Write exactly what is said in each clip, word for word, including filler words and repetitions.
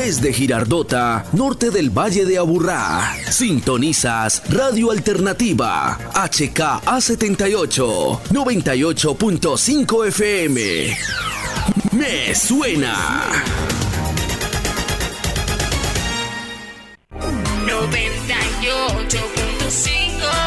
Desde Girardota, norte del Valle de Aburrá, sintonizas Radio Alternativa, H K A setenta y ocho, noventa y ocho punto cinco F M. Me suena. noventa y ocho punto cinco.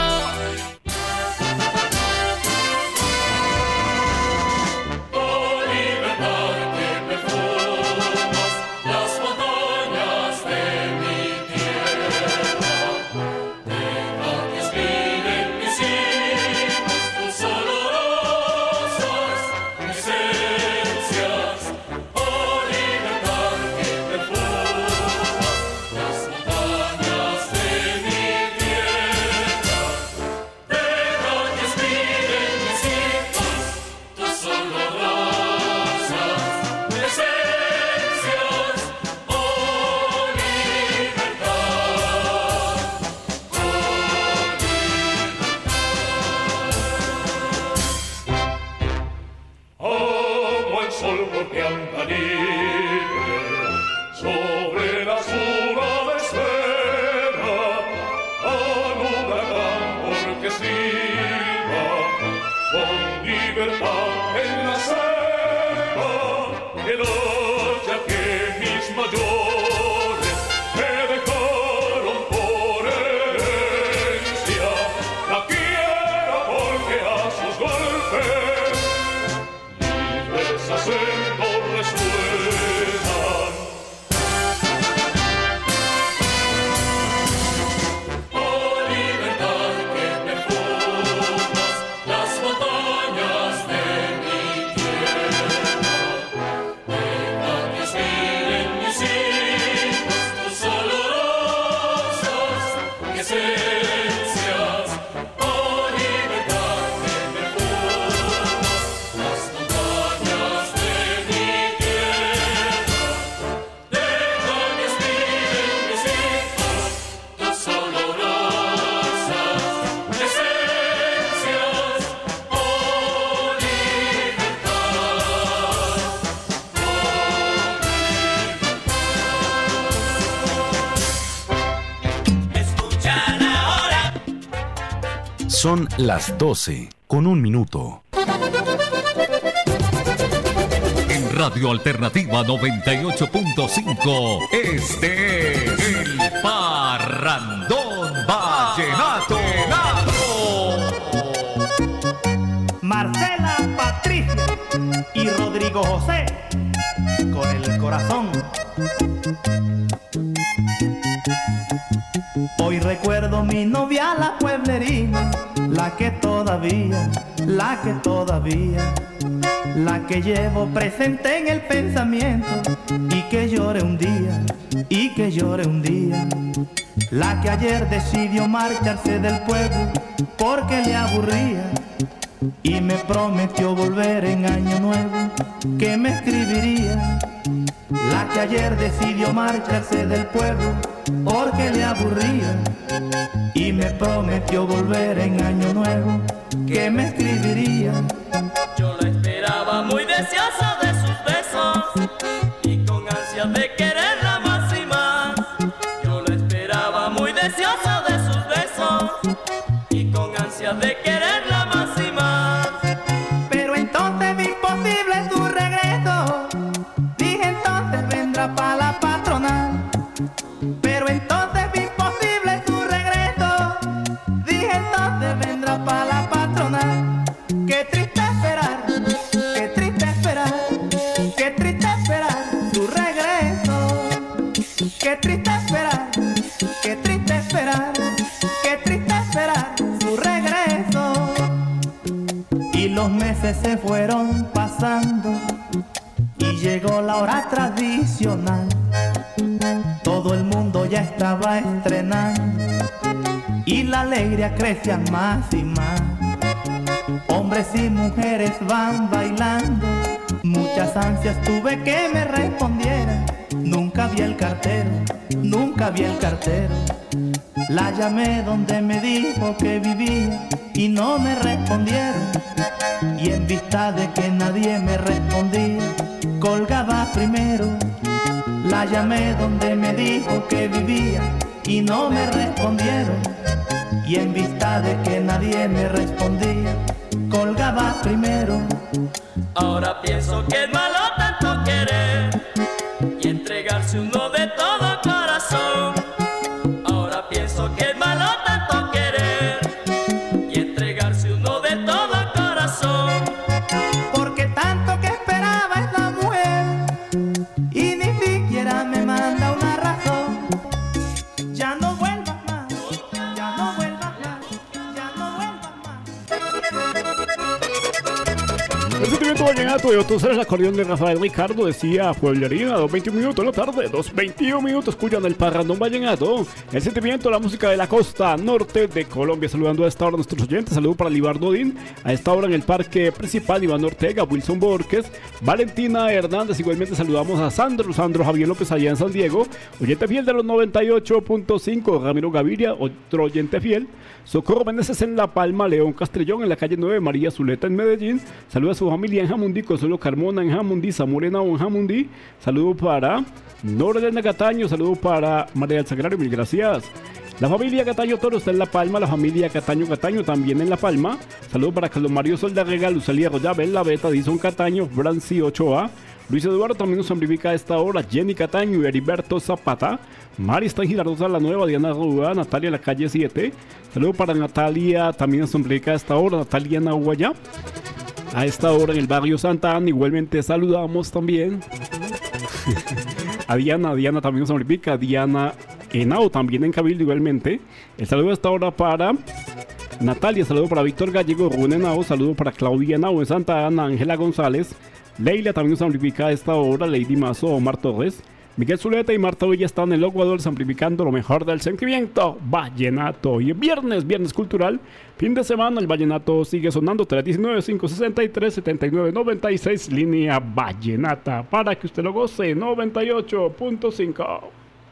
Son las doce con un minuto. En Radio Alternativa noventa y ocho punto cinco, este es el Parrandón Vallenato. Marcela, Patricia y Rodrigo José, con el corazón. Hoy recuerdo mi novia, la pueblerina, la que todavía, la que todavía, la que llevo presente en el pensamiento, y que llore un día, y que llore un día. La que ayer decidió marcharse del pueblo porque le aburría, y me prometió volver en año nuevo, que me escribiría. La que ayer decidió marcharse del pueblo porque le aburría, y me prometió volver en año nuevo, que me escribiría. Yo la esperaba muy deseosa de sus besos y con ansias de quererla más y más. Yo la esperaba muy deseosa de sus besos y con ansias de quererla más y más. Pero entonces vi imposible su regreso, dije entonces vendrá pa' la patronal. Pero entonces vi imposible su regreso, dije entonces vendrá pa' la patronal. Qué triste esperar, qué triste esperar, qué triste esperar su regreso. Qué triste esperar, qué triste esperar, qué triste esperar su regreso. Y los meses se fueron pasando y llegó la hora tradicional. Todo el mundo ya estaba estrenando y la alegría crecía más y más. Hombres y mujeres van bailando, muchas ansias tuve que me respondiera. Nunca vi el cartero, nunca vi el cartero. La llamé donde me dijo que vivía y no me respondieron. Y en vista de que nadie me respondía, colgaba primero. La llamé donde me dijo que vivía y no me respondieron. Y en vista de que nadie me respondía, colgaba primero. Ahora pienso que es malo tanto querer y entregarse uno de todo corazón. Ahora pienso que es malo tanto querer y entregarse uno de todo corazón. Porque tanto que esperaba esta mujer y ni siquiera me manda una razón. Ya no vuelvas más, ya no vuelvas más, ya no vuelvas más. El sentimiento vallenato de Otto el acordeón de Rafael Ricardo decía Pueblerina, dos veintiún minutos de la tarde, dos veintiún minutos, escuchan el parrandón vallenato. El sentimiento, la música de la costa norte de Colombia. Saludando a esta hora a nuestros oyentes. Saludo para Libardo Odín, a esta hora en el parque principal, Iván Ortega, Wilson Borges, Valentina Hernández. Igualmente saludamos a Sandro, Sandro Javier López allá en San Diego, oyente fiel de los noventa y ocho punto cinco, Ramiro Gaviria, otro oyente fiel. Socorro Meneses en La Palma, León Castrellón en la calle nueve, María Zuleta en Medellín. Saluda a su familia en Jamundí, Consuelo Carmona en Jamundí, Zamorena en Jamundí. Saludo para Norelena Cataño, saludo para María del Sagrario, mil gracias. La familia Cataño Toro está en La Palma, la familia Cataño Cataño también en La Palma. Saludo para Carlos Mario Soldarrega, Lucelia Royabel, La Beta, Dison Cataño, Franci Ochoa. Luis Eduardo también nos amplifica a esta hora, Jenny Cataño y Heriberto Zapata. Mari está en Girardota La Nueva, Diana Rúa, Natalia la calle siete. Saludo para Natalia, también nos amplifica a esta hora, Natalia Nahuaya. A esta hora en el barrio Santa Ana, igualmente saludamos también a Diana, Diana también nos amplifica, Diana Henao también en Cabildo igualmente. El saludo a esta hora para Natalia, saludo para Víctor Gallego, Rubén Henao, saludo para Claudia Henao en Santa Ana, Ángela González. Leila también nos amplifica a esta hora, Lady Mazo, Omar Torres. Miguel Zuleta y Marta Villa están en el Ecuador amplificando lo mejor del sentimiento vallenato. Y viernes, viernes cultural, fin de semana, el vallenato sigue sonando. Tres diecinueve, cinco sesenta y tres, setenta y nueve noventa y seis, línea vallenata, para que usted lo goce. Noventa y ocho punto cinco.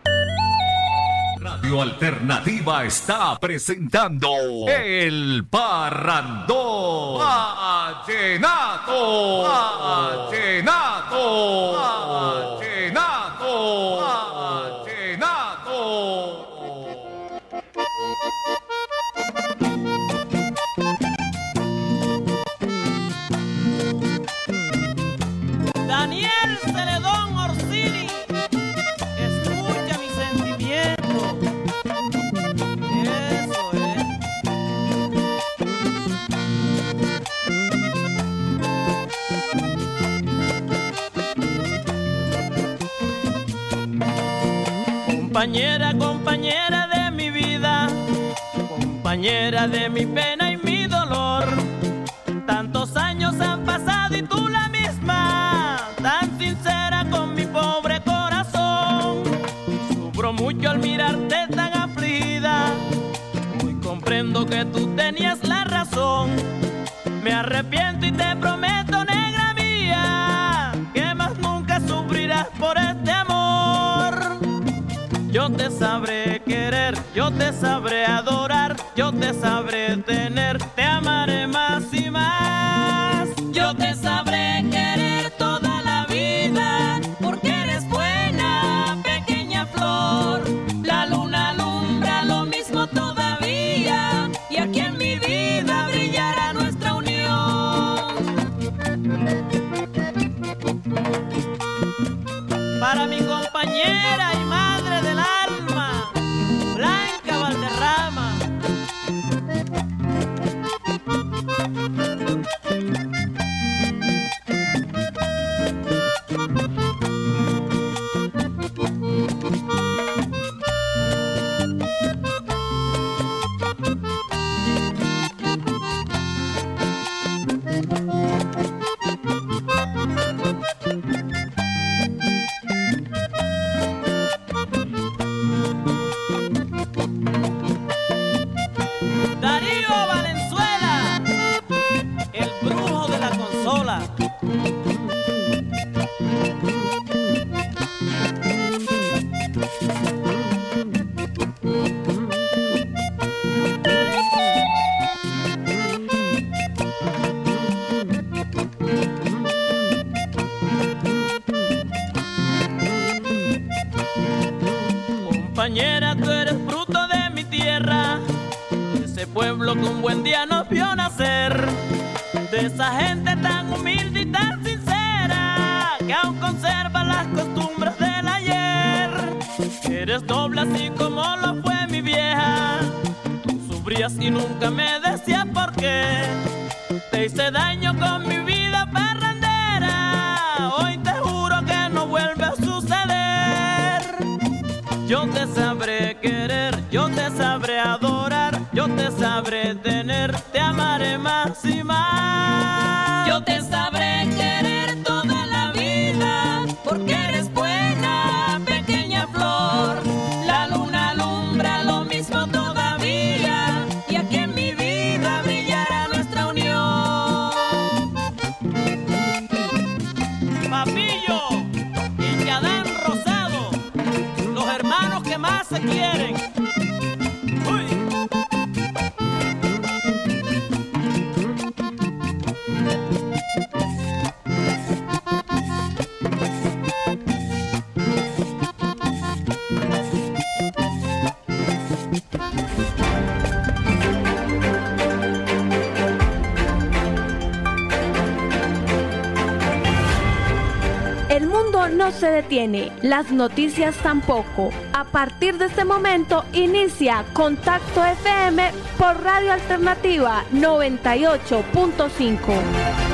Radio Alternativa está presentando El Parrandón Vallenato. Vallenato. Vallenato. Vallenato. Daniel Celedón Orsini, escucha mi sentimiento. Eso es. Compañera, compañera de mi vida, compañera de mi pena y mi dolor. Tantos años han pasado y tú la misma, tan sincera con mi pobre corazón. Sufro mucho al mirarte tan afligida, hoy comprendo que tú tenías la razón. Me arrepiento y te prometo, negra mía, que más nunca sufrirás por este amor. Yo te sabré querer, yo te sabré adorar, yo te sabré tener, te amaré más y más. Yo te sabré querer toda la vida, porque eres buena, pequeña flor. La luna alumbra lo mismo todavía, y aquí en mi vida brillará nuestra unión. Para mi compañera y madre del alma, Blanca Valderrama. buen día nos vio nacer. De esa gente tan humilde y tan sincera, que aún conserva las costumbres del ayer. Eres doble así como lo fue mi vieja. Tú sufrías y nunca me decías por qué. Te hice daño con mi vida parrandera. Hoy te juro que no vuelve a suceder. Yo te sabré querer, yo te sabré adorar, yo te sabré tener, te amaré más y más. Yo te sabré querer toda la vida, porque eres buena, pequeña flor. La luna alumbra lo mismo todavía, y aquí en mi vida brillará nuestra unión. Papillo y Yadán Rosado, los hermanos que más se quieren. Uy. El mundo no se detiene, las noticias tampoco. A partir de este momento inicia Contacto F M por Radio Alternativa noventa y ocho punto cinco.